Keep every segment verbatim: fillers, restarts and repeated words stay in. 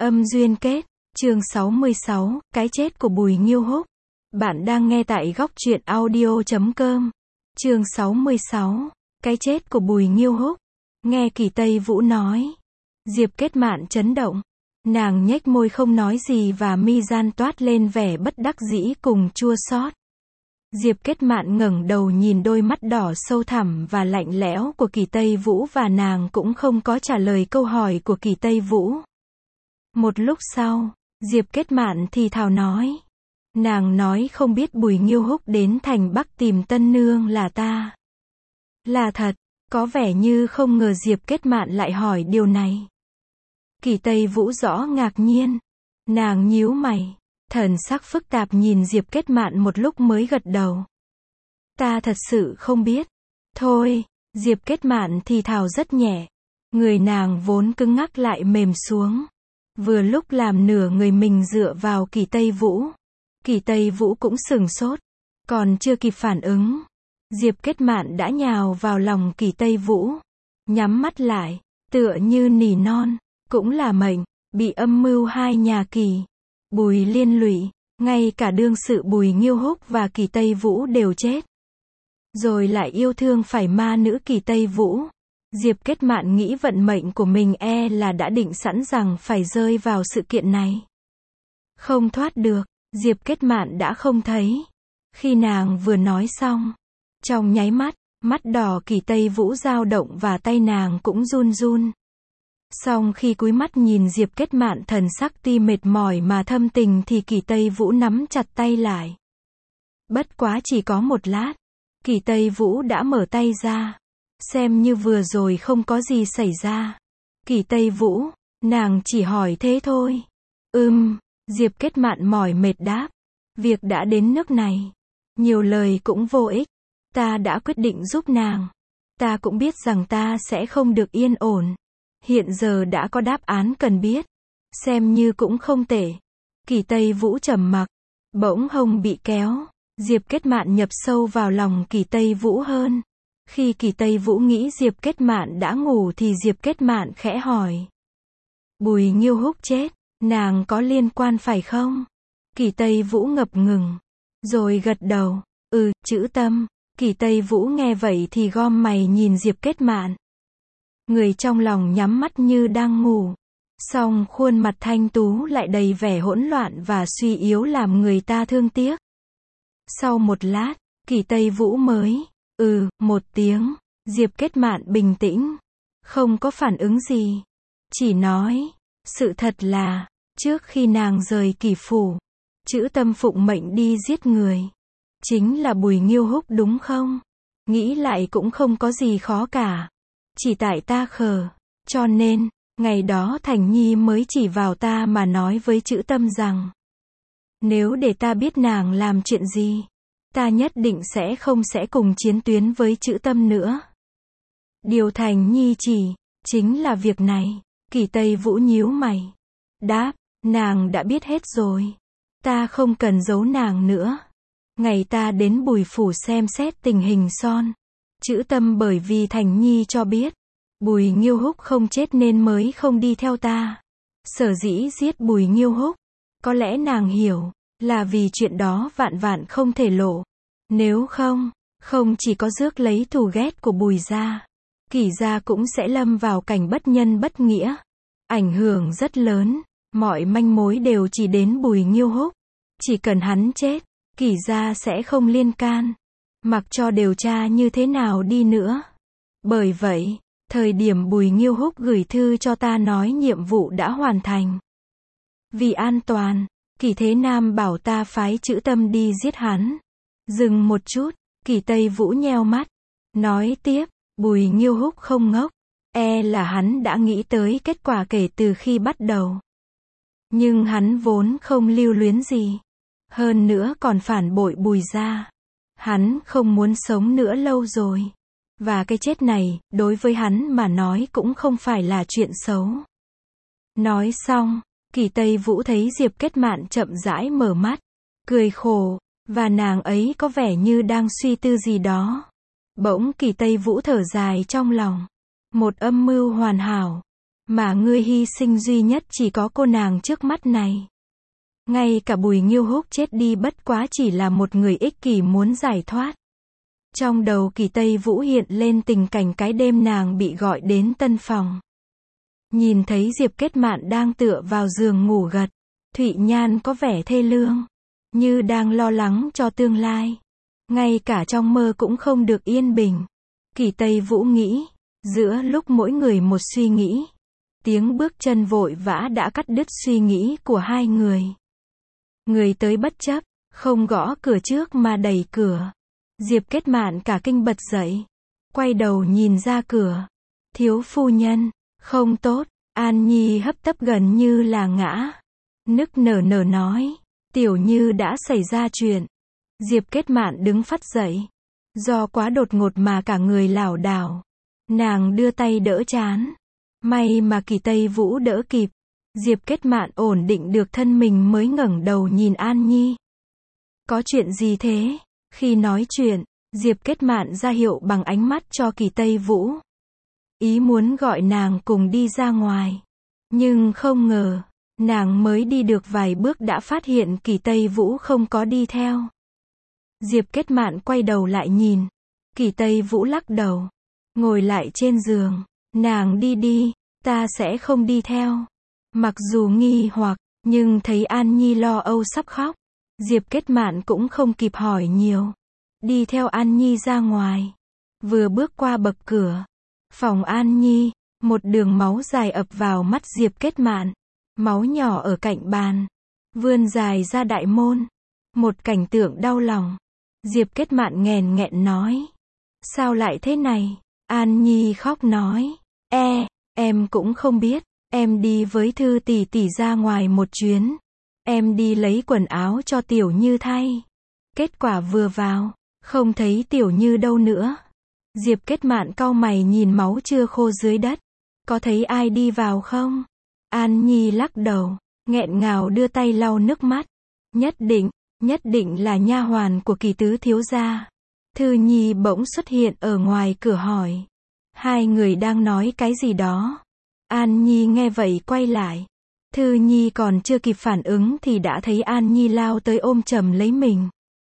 Âm duyên kết, chương sáu mươi sáu, cái chết của Bùi Nghiêu Húc. Bạn đang nghe tại góc truyện audio chấm com. Chương sáu mươi sáu, cái chết của Bùi Nghiêu Húc. Nghe Kỳ Tây Vũ nói. Diệp Kết Mạn chấn động. Nàng nhếch môi không nói gì và mi gian toát lên vẻ bất đắc dĩ cùng chua xót. Diệp Kết Mạn ngẩng đầu nhìn đôi mắt đỏ sâu thẳm và lạnh lẽo của Kỳ Tây Vũ và nàng cũng không có trả lời câu hỏi của Kỳ Tây Vũ. Một lúc sau, Diệp Kết Mạn thì thào nói. Nàng nói không biết Bùi Nghiêu Húc đến thành Bắc tìm tân nương là ta. Là thật, có vẻ như không ngờ Diệp Kết Mạn lại hỏi điều này. Kỳ Tây Vũ rõ ngạc nhiên. Nàng nhíu mày, thần sắc phức tạp nhìn Diệp Kết Mạn một lúc mới gật đầu. Ta thật sự không biết. Thôi, Diệp Kết Mạn thì thào rất nhẹ. Người nàng vốn cứng ngắc lại mềm xuống. Vừa lúc làm nửa người mình dựa vào Kỳ Tây Vũ. Kỳ Tây Vũ cũng sửng sốt. Còn chưa kịp phản ứng, Diệp Kết Mạn đã nhào vào lòng Kỳ Tây Vũ. Nhắm mắt lại, tựa như nỉ non. Cũng là mệnh, bị âm mưu hai nhà Kỳ, Bùi liên lụy, ngay cả đương sự Bùi Nghiêu Húc và Kỳ Tây Vũ đều chết. Rồi lại yêu thương phải ma nữ Kỳ Tây Vũ. Diệp Kết Mạn nghĩ vận mệnh của mình e là đã định sẵn rằng phải rơi vào sự kiện này. Không thoát được, Diệp Kết Mạn đã không thấy. Khi nàng vừa nói xong, trong nháy mắt, mắt đỏ Kỳ Tây Vũ dao động và tay nàng cũng run run. Xong khi cúi mắt nhìn Diệp Kết Mạn thần sắc ti mệt mỏi mà thâm tình thì Kỳ Tây Vũ nắm chặt tay lại. Bất quá chỉ có một lát, Kỳ Tây Vũ đã mở tay ra. Xem như vừa rồi không có gì xảy ra. Kỳ Tây Vũ, nàng chỉ hỏi thế thôi. Ừm, Diệp Kết Mạn mỏi mệt đáp. Việc đã đến nước này. Nhiều lời cũng vô ích. Ta đã quyết định giúp nàng. Ta cũng biết rằng ta sẽ không được yên ổn. Hiện giờ đã có đáp án cần biết. Xem như cũng không tệ. Kỳ Tây Vũ trầm mặc. Bỗng hông bị kéo. Diệp Kết Mạn nhập sâu vào lòng Kỳ Tây Vũ hơn. Khi Kỳ Tây Vũ nghĩ Diệp Kết Mạn đã ngủ thì Diệp Kết Mạn khẽ hỏi. Bùi Nghiêu Húc chết, nàng có liên quan phải không? Kỳ Tây Vũ ngập ngừng. Rồi gật đầu. Ừ, chữ tâm. Kỳ Tây Vũ nghe vậy thì gom mày nhìn Diệp Kết Mạn. Người trong lòng nhắm mắt như đang ngủ. Song khuôn mặt thanh tú lại đầy vẻ hỗn loạn và suy yếu làm người ta thương tiếc. Sau một lát, Kỳ Tây Vũ mới, ừ, một tiếng. Diệp Kết Mạn bình tĩnh. Không có phản ứng gì. Chỉ nói, sự thật là, trước khi nàng rời Kỳ phủ, chữ tâm phụng mệnh đi giết người. Chính là Bùi Nghiêu Húc đúng không? Nghĩ lại cũng không có gì khó cả. Chỉ tại ta khờ. Cho nên, ngày đó Thành Nhi mới chỉ vào ta mà nói với chữ tâm rằng, nếu để ta biết nàng làm chuyện gì, ta nhất định sẽ không sẽ cùng chiến tuyến với chữ tâm nữa. Điều Thành Nhi chỉ, chính là việc này. Kỳ Tây Vũ nhíu mày. Đáp, nàng đã biết hết rồi. Ta không cần giấu nàng nữa. Ngày ta đến Bùi phủ xem xét tình hình son. Chữ tâm bởi vì Thành Nhi cho biết. Bùi Nghiêu Húc không chết nên mới không đi theo ta. Sở dĩ giết Bùi Nghiêu Húc. Có lẽ nàng hiểu, là vì chuyện đó vạn vạn không thể lộ. Nếu không, không chỉ có rước lấy thù ghét của Bùi gia, Kỳ gia cũng sẽ lâm vào cảnh bất nhân bất nghĩa. Ảnh hưởng rất lớn, mọi manh mối đều chỉ đến Bùi Nghiêu Húc. Chỉ cần hắn chết, Kỳ gia sẽ không liên can. Mặc cho điều tra như thế nào đi nữa. Bởi vậy, thời điểm Bùi Nghiêu Húc gửi thư cho ta nói nhiệm vụ đã hoàn thành. Vì an toàn, Kỳ Thế Nam bảo ta phái chữ tâm đi giết hắn. Dừng một chút, Kỳ Tây Vũ nheo mắt. Nói tiếp, Bùi Nghiêu Húc không ngốc. E là hắn đã nghĩ tới kết quả kể từ khi bắt đầu. Nhưng hắn vốn không lưu luyến gì. Hơn nữa còn phản bội Bùi gia. Hắn không muốn sống nữa lâu rồi. Và cái chết này, đối với hắn mà nói cũng không phải là chuyện xấu. Nói xong, Kỳ Tây Vũ thấy Diệp Kết Mạn chậm rãi mở mắt. Cười khổ. Và nàng ấy có vẻ như đang suy tư gì đó. Bỗng Kỳ Tây Vũ thở dài trong lòng. Một âm mưu hoàn hảo. Mà ngươi hy sinh duy nhất chỉ có cô nàng trước mắt này. Ngay cả Bùi Nghiêu Húc chết đi bất quá chỉ là một người ích kỷ muốn giải thoát. Trong đầu Kỳ Tây Vũ hiện lên tình cảnh cái đêm nàng bị gọi đến tân phòng. Nhìn thấy Diệp Kết Mạn đang tựa vào giường ngủ gật. Thụy Nhan có vẻ thê lương, như đang lo lắng cho tương lai. Ngay cả trong mơ cũng không được yên bình. Kỳ Tây Vũ nghĩ, giữa lúc mỗi người một suy nghĩ, tiếng bước chân vội vã đã cắt đứt suy nghĩ của hai người. Người tới bất chấp, không gõ cửa trước mà đẩy cửa. Diệp Kết Mạn cả kinh bật dậy, quay đầu nhìn ra cửa. Thiếu phu nhân, không tốt. An Nhi hấp tấp gần như là ngã. Nức nở nở nói, Tiểu Như đã xảy ra chuyện. Diệp Kết Mạn đứng phắt dậy. Do quá đột ngột mà cả người lảo đảo. Nàng đưa tay đỡ trán. May mà Kỳ Tây Vũ đỡ kịp. Diệp Kết Mạn ổn định được thân mình mới ngẩng đầu nhìn An Nhi. Có chuyện gì thế? Khi nói chuyện, Diệp Kết Mạn ra hiệu bằng ánh mắt cho Kỳ Tây Vũ. Ý muốn gọi nàng cùng đi ra ngoài. Nhưng không ngờ, nàng mới đi được vài bước đã phát hiện Kỳ Tây Vũ không có đi theo. Diệp Kết Mạn quay đầu lại nhìn. Kỳ Tây Vũ lắc đầu. Ngồi lại trên giường. Nàng đi đi, ta sẽ không đi theo. Mặc dù nghi hoặc, nhưng thấy An Nhi lo âu sắp khóc. Diệp Kết Mạn cũng không kịp hỏi nhiều. Đi theo An Nhi ra ngoài. Vừa bước qua bậc cửa. Phòng An Nhi, một đường máu dài ập vào mắt Diệp Kết Mạn. Máu nhỏ ở cạnh bàn. Vươn dài ra đại môn. Một cảnh tượng đau lòng. Diệp Kết Mạn nghèn nghẹn nói. Sao lại thế này? An Nhi khóc nói. E, em cũng không biết. Em đi với Thư tỷ tỷ ra ngoài một chuyến. Em đi lấy quần áo cho Tiểu Như thay. Kết quả vừa vào, không thấy Tiểu Như đâu nữa. Diệp Kết Mạn cau mày nhìn máu chưa khô dưới đất. Có thấy ai đi vào không? An Nhi lắc đầu, nghẹn ngào đưa tay lau nước mắt. Nhất định, nhất định là nha hoàn của Kỳ tứ thiếu gia. Thư Nhi bỗng xuất hiện ở ngoài cửa hỏi. Hai người đang nói cái gì đó. An Nhi nghe vậy quay lại. Thư Nhi còn chưa kịp phản ứng thì đã thấy An Nhi lao tới ôm chầm lấy mình.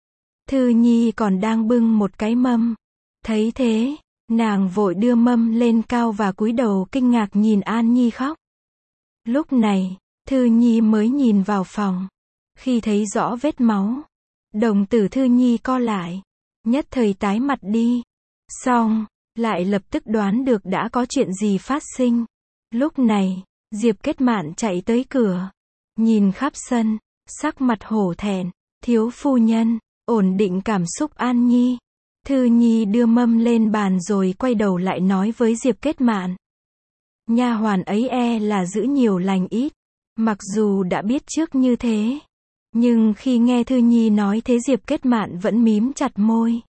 Thư Nhi còn đang bưng một cái mâm. Thấy thế, nàng vội đưa mâm lên cao và cúi đầu kinh ngạc nhìn An Nhi khóc. Lúc này, Thư Nhi mới nhìn vào phòng. Khi thấy rõ vết máu, đồng tử Thư Nhi co lại. Nhất thời tái mặt đi. Xong, lại lập tức đoán được đã có chuyện gì phát sinh. Lúc này, Diệp Kết Mạn chạy tới cửa. Nhìn khắp sân, sắc mặt hổ thẹn. Thiếu phu nhân, ổn định cảm xúc An Nhi. Thư Nhi đưa mâm lên bàn rồi quay đầu lại nói với Diệp Kết Mạn. Nha hoàn ấy e là giữ nhiều lành ít. Mặc dù đã biết trước như thế. Nhưng khi nghe Thư Nhi nói thế Diệp Kết Mạn vẫn mím chặt môi.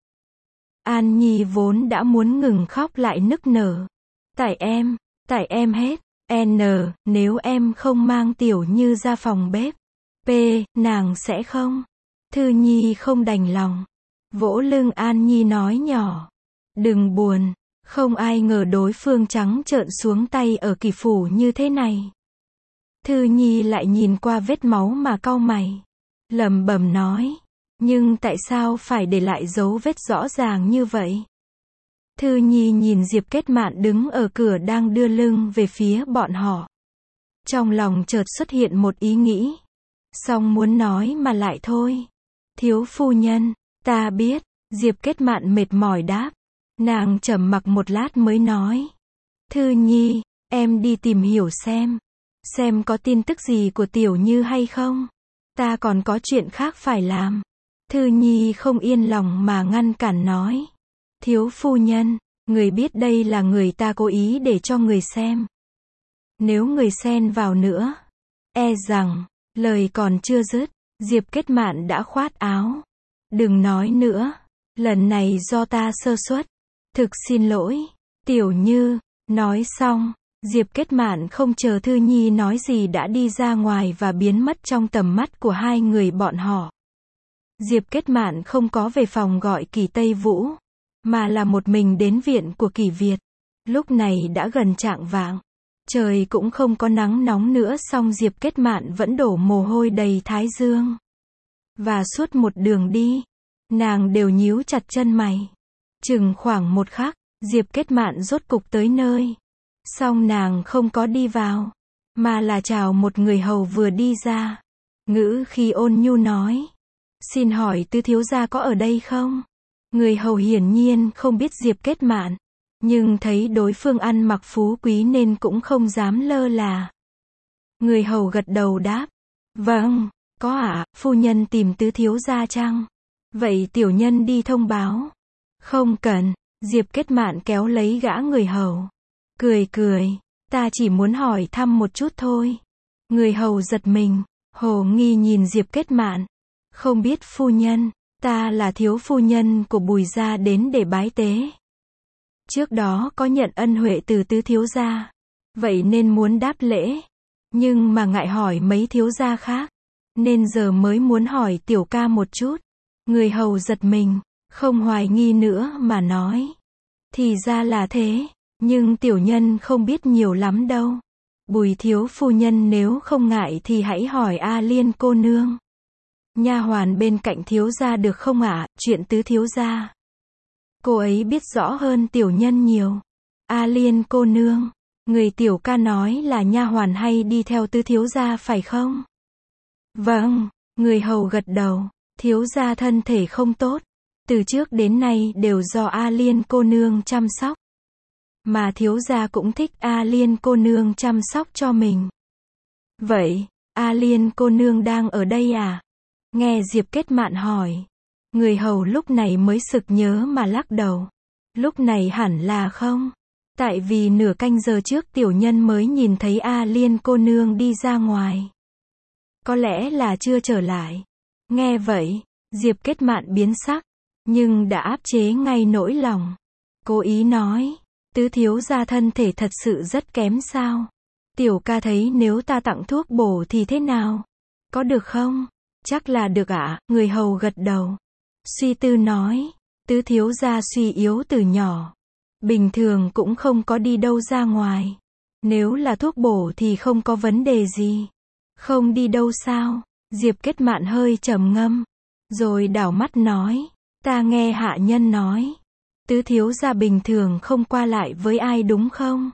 An Nhi vốn đã muốn ngừng khóc lại nức nở. Tại em, tại em hết. N, nếu em không mang Tiểu Như ra phòng bếp. P, nàng sẽ không. Thư Nhi không đành lòng. Vỗ lưng An Nhi nói nhỏ. Đừng buồn. Không ai ngờ đối phương trắng trợn xuống tay ở Kỳ phủ như thế này. Thư Nhi lại nhìn qua vết máu mà cau mày. Lẩm bẩm nói. Nhưng tại sao phải để lại dấu vết rõ ràng như vậy? Thư Nhi nhìn Diệp Kết Mạn đứng ở cửa đang đưa lưng về phía bọn họ. Trong lòng chợt xuất hiện một ý nghĩ. Song muốn nói mà lại thôi. Thiếu phu nhân, ta biết. Diệp Kết Mạn mệt mỏi đáp. Nàng trầm mặc một lát mới nói. Thư Nhi, em đi tìm hiểu xem. Xem có tin tức gì của Tiểu Như hay không. Ta còn có chuyện khác phải làm. Thư Nhi không yên lòng mà ngăn cản nói. Thiếu phu nhân, người biết đây là người ta cố ý để cho người xem. Nếu người xen vào nữa, e rằng, lời còn chưa dứt, Diệp Kết Mạn đã khoát áo. Đừng nói nữa, lần này do ta sơ suất. Thực xin lỗi, Tiểu Như. Nói xong, Diệp Kết Mạn không chờ Thư Nhi nói gì đã đi ra ngoài và biến mất trong tầm mắt của hai người bọn họ. Diệp Kết Mạn không có về phòng gọi Kỳ Tây Vũ, mà là một mình đến viện của Kỳ Việt. Lúc này đã gần chạng vạng. Trời cũng không có nắng nóng nữa, song Diệp Kết Mạn vẫn đổ mồ hôi đầy thái dương. Và suốt một đường đi, nàng đều nhíu chặt chân mày. Chừng khoảng một khắc, Diệp Kết Mạn rốt cục tới nơi. Song nàng không có đi vào, mà là chào một người hầu vừa đi ra. Ngữ khi ôn nhu nói: "Xin hỏi tứ thiếu gia có ở đây không?" Người hầu hiển nhiên không biết Diệp Kết Mạn, nhưng thấy đối phương ăn mặc phú quý nên cũng không dám lơ là. Người hầu gật đầu đáp: "Vâng, có ạ, phu nhân tìm tứ thiếu gia chăng? Vậy tiểu nhân đi thông báo." "Không cần." Diệp Kết Mạn kéo lấy gã người hầu. Cười cười: "Ta chỉ muốn hỏi thăm một chút thôi." Người hầu giật mình, hồ nghi nhìn Diệp Kết Mạn. "Không biết phu nhân, ta là thiếu phu nhân của Bùi gia đến để bái tế. Trước đó có nhận ân huệ từ tứ thiếu gia, vậy nên muốn đáp lễ. Nhưng mà ngại hỏi mấy thiếu gia khác, nên giờ mới muốn hỏi tiểu ca một chút." Người hầu giật mình, không hoài nghi nữa mà nói: "Thì ra là thế, nhưng tiểu nhân không biết nhiều lắm đâu. Bùi thiếu phu nhân nếu không ngại thì hãy hỏi A Liên cô nương. Nha hoàn bên cạnh thiếu gia được không ạ, chuyện tứ thiếu gia. Cô ấy biết rõ hơn tiểu nhân nhiều." "A Liên cô nương, người tiểu ca nói là nha hoàn hay đi theo tứ thiếu gia phải không?" "Vâng." Người hầu gật đầu. "Thiếu gia thân thể không tốt, từ trước đến nay đều do A Liên cô nương chăm sóc. Mà thiếu gia cũng thích A Liên cô nương chăm sóc cho mình." "Vậy, A Liên cô nương đang ở đây à?" Nghe Diệp Kết Mạn hỏi, người hầu lúc này mới sực nhớ mà lắc đầu. "Lúc này hẳn là không. Tại vì nửa canh giờ trước tiểu nhân mới nhìn thấy A Liên cô nương đi ra ngoài. Có lẽ là chưa trở lại." Nghe vậy, Diệp Kết Mạn biến sắc, nhưng đã áp chế ngay nỗi lòng. Cố ý nói: "Tứ thiếu gia thân thể thật sự rất kém sao? Tiểu ca thấy nếu ta tặng thuốc bổ thì thế nào? Có được không?" "Chắc là được ạ." Người hầu gật đầu. Suy tư nói: "Tứ thiếu gia suy yếu từ nhỏ, bình thường cũng không có đi đâu ra ngoài. Nếu là thuốc bổ thì không có vấn đề gì." "Không đi đâu sao?" Diệp Kết Mạn hơi trầm ngâm, rồi đảo mắt nói: "Ta nghe hạ nhân nói, tứ thiếu gia bình thường không qua lại với ai đúng không?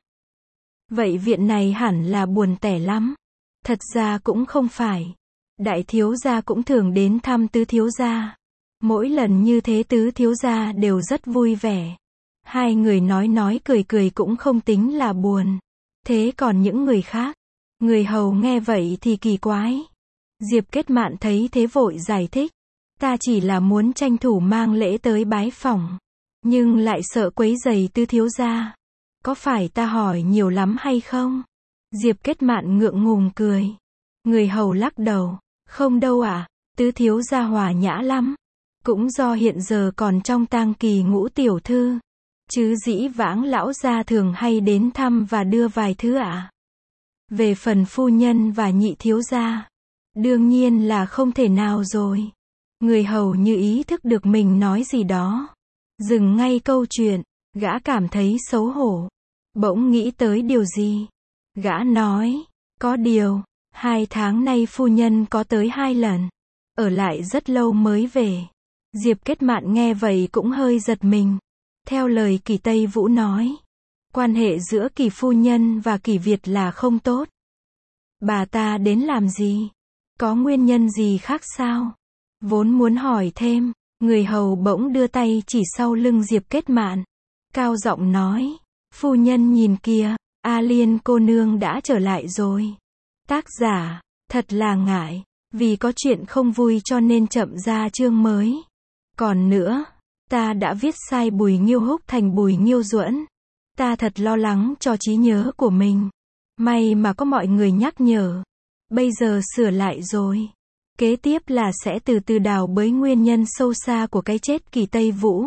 Vậy viện này hẳn là buồn tẻ lắm." "Thật ra cũng không phải. Đại thiếu gia cũng thường đến thăm tứ thiếu gia. Mỗi lần như thế tứ thiếu gia đều rất vui vẻ. Hai người nói nói cười cười cũng không tính là buồn. Thế còn những người khác?" Người hầu nghe vậy thì kỳ quái. Diệp Kết Mạn thấy thế vội giải thích: "Ta chỉ là muốn tranh thủ mang lễ tới bái phỏng, nhưng lại sợ quấy rầy tứ thiếu gia. Có phải ta hỏi nhiều lắm hay không?" Diệp Kết Mạn ngượng ngùng cười. Người hầu lắc đầu: "Không đâu ạ, tứ thiếu gia hòa nhã lắm. Cũng do hiện giờ còn trong tang kỳ Ngũ tiểu thư, chứ dĩ vãng lão gia thường hay đến thăm và đưa vài thứ ạ. Về phần phu nhân và nhị thiếu gia, đương nhiên là không thể nào rồi." Người hầu như ý thức được mình nói gì đó, dừng ngay câu chuyện. Gã cảm thấy xấu hổ, bỗng nghĩ tới điều gì. Gã nói: "Có điều, hai tháng nay phu nhân có tới hai lần, ở lại rất lâu mới về." Diệp Kết Mạn nghe vậy cũng hơi giật mình. Theo lời Kỳ Tây Vũ nói, quan hệ giữa Kỳ phu nhân và Kỳ Việt là không tốt. Bà ta đến làm gì? Có nguyên nhân gì khác sao? Vốn muốn hỏi thêm, người hầu bỗng đưa tay chỉ sau lưng Diệp Kết Mạn, cao giọng nói: "Phu nhân nhìn kìa, A Liên cô nương đã trở lại rồi." Tác giả: Thật là ngại, vì có chuyện không vui cho nên chậm ra chương mới. Còn nữa, ta đã viết sai Bùi Nghiêu Húc thành Bùi Nghiêu Duẫn. Ta thật lo lắng cho trí nhớ của mình. May mà có mọi người nhắc nhở. Bây giờ sửa lại rồi. Kế tiếp là sẽ từ từ đào bới nguyên nhân sâu xa của cái chết Kỳ Tây Vũ.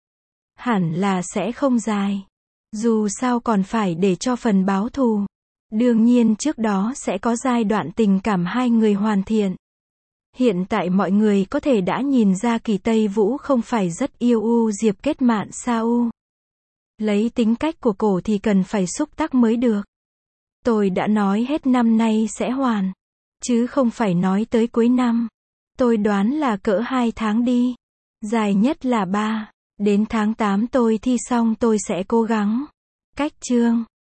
Hẳn là sẽ không dài. Dù sao còn phải để cho phần báo thù. Đương nhiên trước đó sẽ có giai đoạn tình cảm hai người hoàn thiện. Hiện tại mọi người có thể đã nhìn ra Kỳ Tây Vũ không phải rất yêu u Diệp Kết Mạn sao u. Lấy tính cách của cổ thì cần phải xúc tác mới được. Tôi đã nói hết năm nay sẽ hoàn. Chứ không phải nói tới cuối năm. Tôi đoán là cỡ hai tháng đi. Dài nhất là ba. Đến tháng tám tôi thi xong tôi sẽ cố gắng. Cách chương